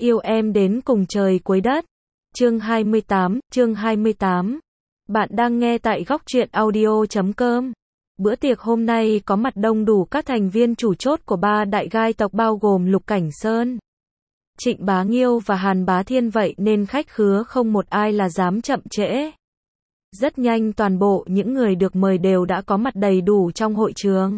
Yêu em đến cùng trời cuối đất. Chương 28. Bạn đang nghe tại góc truyện audio.com. Bữa tiệc hôm nay có mặt đông đủ các thành viên chủ chốt của ba đại gai tộc bao gồm Lục Cảnh Sơn, Trịnh Bá Nghiêu và Hàn Bá Thiên, vậy nên khách khứa không một ai là dám chậm trễ. Rất nhanh toàn bộ những người được mời đều đã có mặt đầy đủ trong hội trường.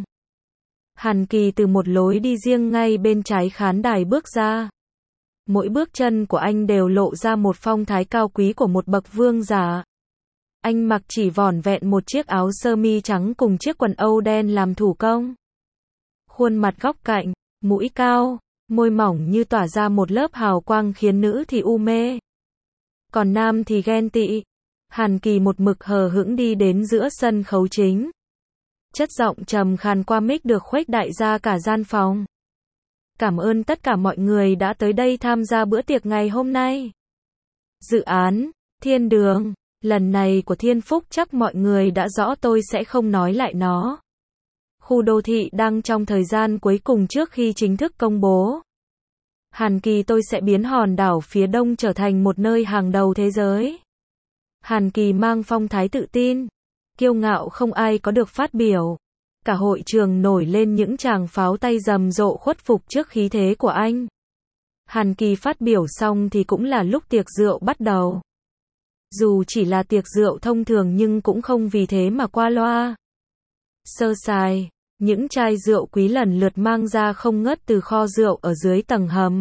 Hàn Kỳ từ một lối đi riêng ngay bên trái khán đài bước ra. Mỗi bước chân của anh đều lộ ra một phong thái cao quý của một bậc vương giả. Anh mặc chỉ vỏn vẹn một chiếc áo sơ mi trắng cùng chiếc quần âu đen làm thủ công. Khuôn mặt góc cạnh, mũi cao, môi mỏng như tỏa ra một lớp hào quang khiến nữ thì u mê, còn nam thì ghen tị. Hàn Kỳ một mực hờ hững đi đến giữa sân khấu chính. Chất giọng trầm khàn qua mic được khuếch đại ra cả gian phòng. Cảm ơn tất cả mọi người đã tới đây tham gia bữa tiệc ngày hôm nay. Dự án Thiên Đường lần này của Thiên Phúc chắc mọi người đã rõ, tôi sẽ không nói lại nó. Khu đô thị đang trong thời gian cuối cùng trước khi chính thức công bố. Hàn Kỳ, tôi sẽ biến hòn đảo phía đông trở thành một nơi hàng đầu thế giới. Hàn Kỳ mang phong thái tự tin, kiêu ngạo không ai có được phát biểu. Cả hội trường nổi lên những tràng pháo tay rầm rộ khuất phục trước khí thế của anh. Hàn Kỳ phát biểu xong thì cũng là lúc tiệc rượu bắt đầu. Dù chỉ là tiệc rượu thông thường nhưng cũng không vì thế mà qua loa. Sơ sài, những chai rượu quý lần lượt mang ra không ngớt từ kho rượu ở dưới tầng hầm.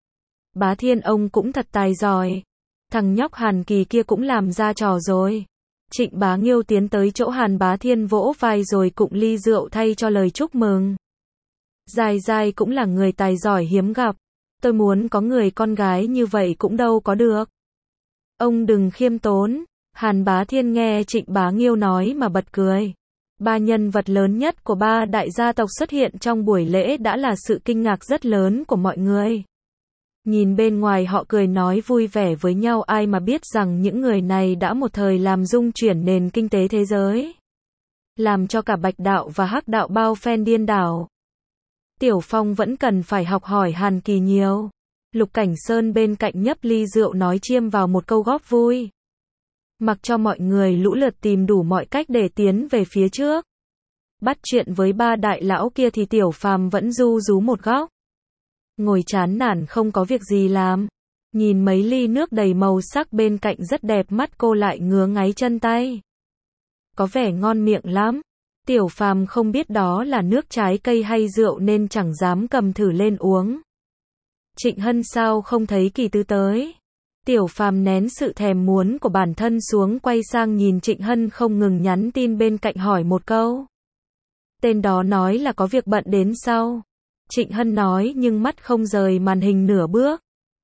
Bá Thiên ông cũng thật tài giỏi. Thằng nhóc Hàn Kỳ kia cũng làm ra trò rồi. Trịnh Bá Nghiêu tiến tới chỗ Hàn Bá Thiên vỗ vai rồi cụng ly rượu thay cho lời chúc mừng. Dài dài cũng là người tài giỏi hiếm gặp. Tôi muốn có người con gái như vậy cũng đâu có được. Ông đừng khiêm tốn. Hàn Bá Thiên nghe Trịnh Bá Nghiêu nói mà bật cười. Ba nhân vật lớn nhất của ba đại gia tộc xuất hiện trong buổi lễ đã là sự kinh ngạc rất lớn của mọi người. Nhìn bên ngoài họ cười nói vui vẻ với nhau, ai mà biết rằng những người này đã một thời làm rung chuyển nền kinh tế thế giới. Làm cho cả Bạch Đạo và Hắc Đạo bao phen điên đảo. Tiểu Phong vẫn cần phải học hỏi Hàn Kỳ nhiều. Lục Cảnh Sơn bên cạnh nhấp ly rượu nói chiêm vào một câu góp vui. Mặc cho mọi người lũ lượt tìm đủ mọi cách để tiến về phía trước. Bắt chuyện với ba đại lão kia thì Tiểu Phàm vẫn ru rú một góc. Ngồi chán nản không có việc gì làm. Nhìn mấy ly nước đầy màu sắc bên cạnh rất đẹp mắt, cô lại ngứa ngáy chân tay. Có vẻ ngon miệng lắm. Tiểu Phàm không biết đó là nước trái cây hay rượu nên chẳng dám cầm thử lên uống. Trịnh Hân sao không thấy Kỳ Tư tới? Tiểu Phàm nén sự thèm muốn của bản thân xuống, quay sang nhìn Trịnh Hân không ngừng nhắn tin bên cạnh hỏi một câu. Tên đó nói là có việc bận đến sau. Trịnh Hân nói nhưng mắt không rời màn hình nửa bước.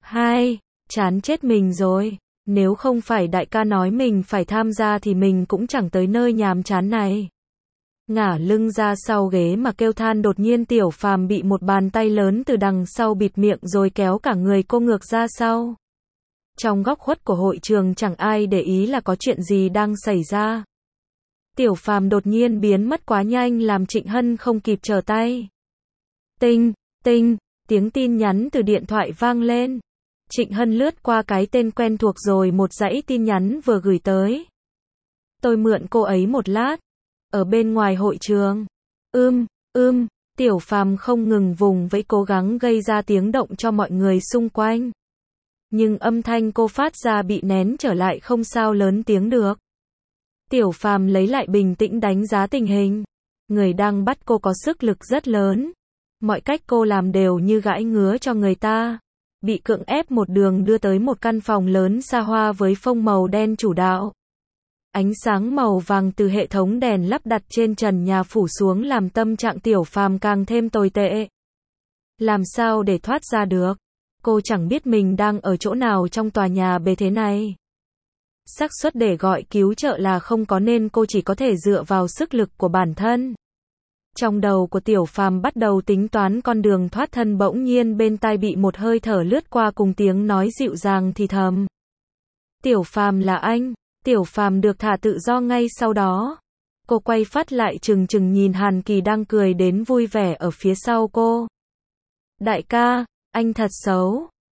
Chán chết mình rồi. Nếu không phải đại ca nói mình phải tham gia thì mình cũng chẳng tới nơi nhàm chán này. Ngả lưng ra sau ghế mà kêu than, đột nhiên Tiểu Phàm bị một bàn tay lớn từ đằng sau bịt miệng rồi kéo cả người cô ngược ra sau. Trong góc khuất của hội trường chẳng ai để ý là có chuyện gì đang xảy ra. Tiểu Phàm đột nhiên biến mất quá nhanh làm Trịnh Hân không kịp trở tay. Tinh, tiếng tin nhắn từ điện thoại vang lên. Trịnh Hân lướt qua cái tên quen thuộc rồi một dãy tin nhắn vừa gửi tới. Tôi mượn cô ấy một lát. Ở bên ngoài hội trường. Tiểu Phàm không ngừng vùng vẫy cố gắng gây ra tiếng động cho mọi người xung quanh. Nhưng âm thanh cô phát ra bị nén trở lại, không sao lớn tiếng được. Tiểu Phàm lấy lại bình tĩnh đánh giá tình hình. Người đang bắt cô có sức lực rất lớn. Mọi cách cô làm đều như gãi ngứa cho người ta. Bị cưỡng ép một đường đưa tới một căn phòng lớn xa hoa với phông màu đen chủ đạo. Ánh sáng màu vàng từ hệ thống đèn lắp đặt trên trần nhà phủ xuống làm tâm trạng Tiểu Phàm càng thêm tồi tệ. Làm sao để thoát ra được? Cô chẳng biết mình đang ở chỗ nào trong tòa nhà bề thế này. Xác suất để gọi cứu trợ là không có nên cô chỉ có thể dựa vào sức lực của bản thân. Trong đầu của Tiểu Phàm bắt đầu tính toán con đường thoát thân, bỗng nhiên bên tai bị một hơi thở lướt qua cùng tiếng nói dịu dàng thì thầm. Tiểu Phàm là anh. Tiểu Phàm được thả tự do ngay sau đó. Cô quay phát lại trừng trừng nhìn Hàn Kỳ đang cười đến vui vẻ ở phía sau cô. Đại ca, anh thật xấu.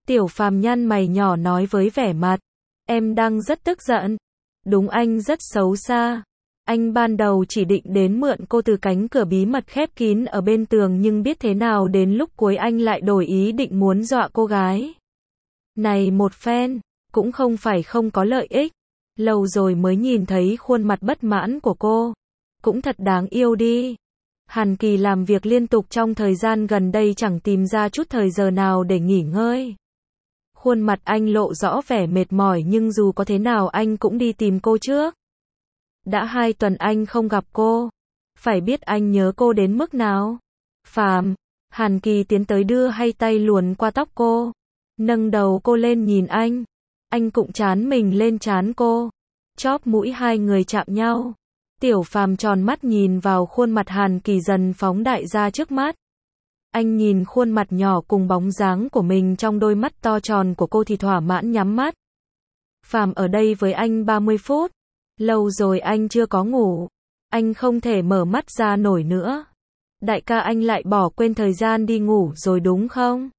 Tiểu Phàm nhăn mày nhỏ nói với vẻ mặt. Em đang rất tức giận. Đúng, anh rất xấu xa. Anh ban đầu chỉ định đến mượn cô từ cánh cửa bí mật khép kín ở bên tường, nhưng biết thế nào đến lúc cuối anh lại đổi ý định muốn dọa cô gái này một phen. Cũng không phải không có lợi ích. Lâu rồi mới nhìn thấy khuôn mặt bất mãn của cô. Cũng thật đáng yêu đi. Hàn Kỳ làm việc liên tục trong thời gian gần đây chẳng tìm ra chút thời giờ nào để nghỉ ngơi. Khuôn mặt anh lộ rõ vẻ mệt mỏi, nhưng dù có thế nào anh cũng đi tìm cô trước. Đã 2 tuần anh không gặp cô. Phải biết anh nhớ cô đến mức nào. Phàm. Hàn Kỳ tiến tới đưa hai tay luồn qua tóc cô. Nâng đầu cô lên nhìn anh. Anh cũng trán mình lên trán cô. Chóp mũi hai người chạm nhau. Tiểu Phàm tròn mắt nhìn vào khuôn mặt Hàn Kỳ dần phóng đại ra trước mắt. Anh nhìn khuôn mặt nhỏ cùng bóng dáng của mình trong đôi mắt to tròn của cô thì thỏa mãn nhắm mắt. Phàm ở đây với anh 30 phút. Lâu rồi anh chưa có ngủ. Anh không thể mở mắt ra nổi nữa. Đại ca, anh lại bỏ quên thời gian đi ngủ rồi đúng không?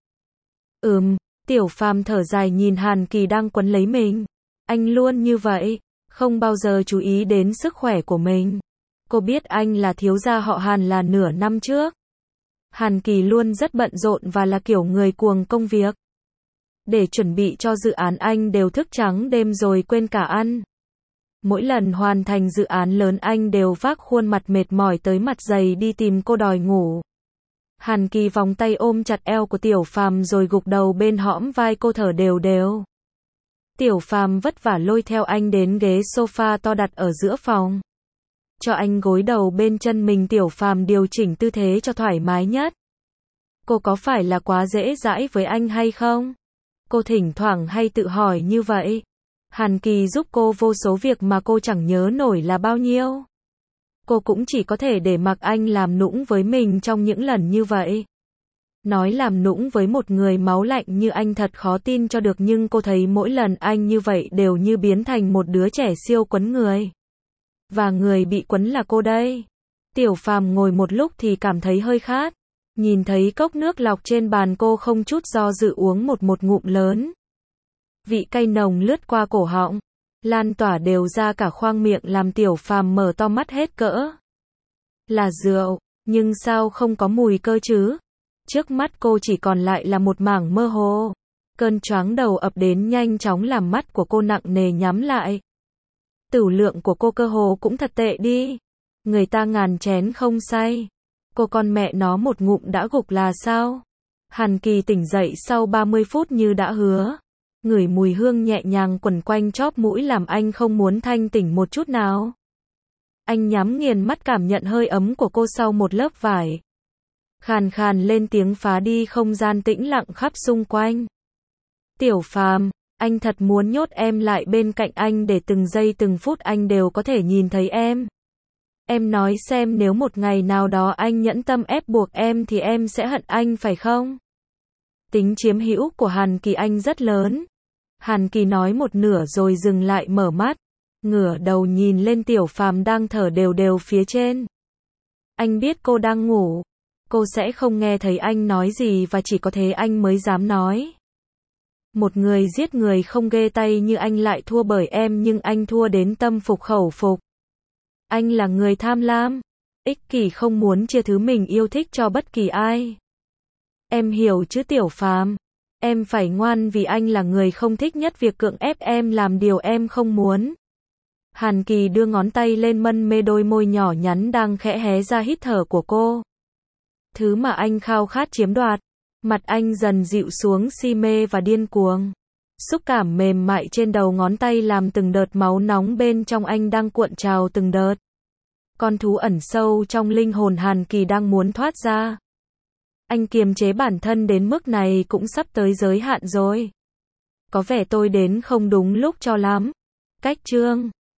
Tiểu Phàm thở dài nhìn Hàn Kỳ đang quấn lấy mình. Anh luôn như vậy, không bao giờ chú ý đến sức khỏe của mình. Cô biết anh là thiếu gia họ Hàn là nửa năm trước. Hàn Kỳ luôn rất bận rộn và là kiểu người cuồng công việc. Để chuẩn bị cho dự án anh đều thức trắng đêm rồi quên cả ăn. Mỗi lần hoàn thành dự án lớn anh đều vác khuôn mặt mệt mỏi tới mặt dày đi tìm cô đòi ngủ. Hàn Kỳ vòng tay ôm chặt eo của Tiểu Phàm rồi gục đầu bên hõm vai cô thở đều đều. Tiểu Phàm vất vả lôi theo anh đến ghế sofa to đặt ở giữa phòng. Cho anh gối đầu bên chân mình, Tiểu Phàm điều chỉnh tư thế cho thoải mái nhất. Cô có phải là quá dễ dãi với anh hay không? Cô thỉnh thoảng hay tự hỏi như vậy. Hàn Kỳ giúp cô vô số việc mà cô chẳng nhớ nổi là bao nhiêu. Cô cũng chỉ có thể để mặc anh làm nũng với mình trong những lần như vậy. Nói làm nũng với một người máu lạnh như anh thật khó tin cho được, nhưng cô thấy mỗi lần anh như vậy đều như biến thành một đứa trẻ siêu quấn người. Và người bị quấn là cô đây. Tiểu Phàm ngồi một lúc thì cảm thấy hơi khát. Nhìn thấy cốc nước lọc trên bàn, cô không chút do dự uống một ngụm lớn. Vị cay nồng lướt qua cổ họng, lan tỏa đều ra cả khoang miệng làm Tiểu Phàm mở to mắt hết cỡ. Là rượu, nhưng sao không có mùi cơ chứ? Trước mắt cô chỉ còn lại là một mảng mơ hồ. Cơn choáng đầu ập đến nhanh chóng làm mắt của cô nặng nề nhắm lại. Tửu lượng của cô cơ hồ cũng thật tệ đi. Người ta ngàn chén không say. Cô con mẹ nó một ngụm đã gục là sao? Hàn Kỳ tỉnh dậy sau 30 phút như đã hứa. Ngửi mùi hương nhẹ nhàng quẩn quanh chóp mũi làm anh không muốn thanh tỉnh một chút nào. Anh nhắm nghiền mắt cảm nhận hơi ấm của cô sau một lớp vải. Khàn khàn lên tiếng phá đi không gian tĩnh lặng khắp xung quanh. Tiểu Phàm, anh thật muốn nhốt em lại bên cạnh anh để từng giây từng phút anh đều có thể nhìn thấy em. Em nói xem, nếu một ngày nào đó anh nhẫn tâm ép buộc em thì em sẽ hận anh phải không? Tính chiếm hữu của Hàn Kỳ anh rất lớn. Hàn Kỳ nói một nửa rồi dừng lại mở mắt. Ngửa đầu nhìn lên Tiểu Phàm đang thở đều đều phía trên. Anh biết cô đang ngủ. Cô sẽ không nghe thấy anh nói gì và chỉ có thế anh mới dám nói. Một người giết người không ghê tay như anh lại thua bởi em, nhưng anh thua đến tâm phục khẩu phục. Anh là người tham lam, ích kỷ, không muốn chia thứ mình yêu thích cho bất kỳ ai. Em hiểu chứ Tiểu Phàm? Em phải ngoan vì anh là người không thích nhất việc cưỡng ép em làm điều em không muốn. Hàn Kỳ đưa ngón tay lên mân mê đôi môi nhỏ nhắn đang khẽ hé ra hít thở của cô. Thứ mà anh khao khát chiếm đoạt. Mặt anh dần dịu xuống, si mê và điên cuồng. Xúc cảm mềm mại trên đầu ngón tay làm từng đợt máu nóng bên trong anh đang cuộn trào từng đợt. Con thú ẩn sâu trong linh hồn Hàn Kỳ đang muốn thoát ra. Anh kiềm chế bản thân đến mức này cũng sắp tới giới hạn rồi. Có vẻ tôi đến không đúng lúc cho lắm. Cách chương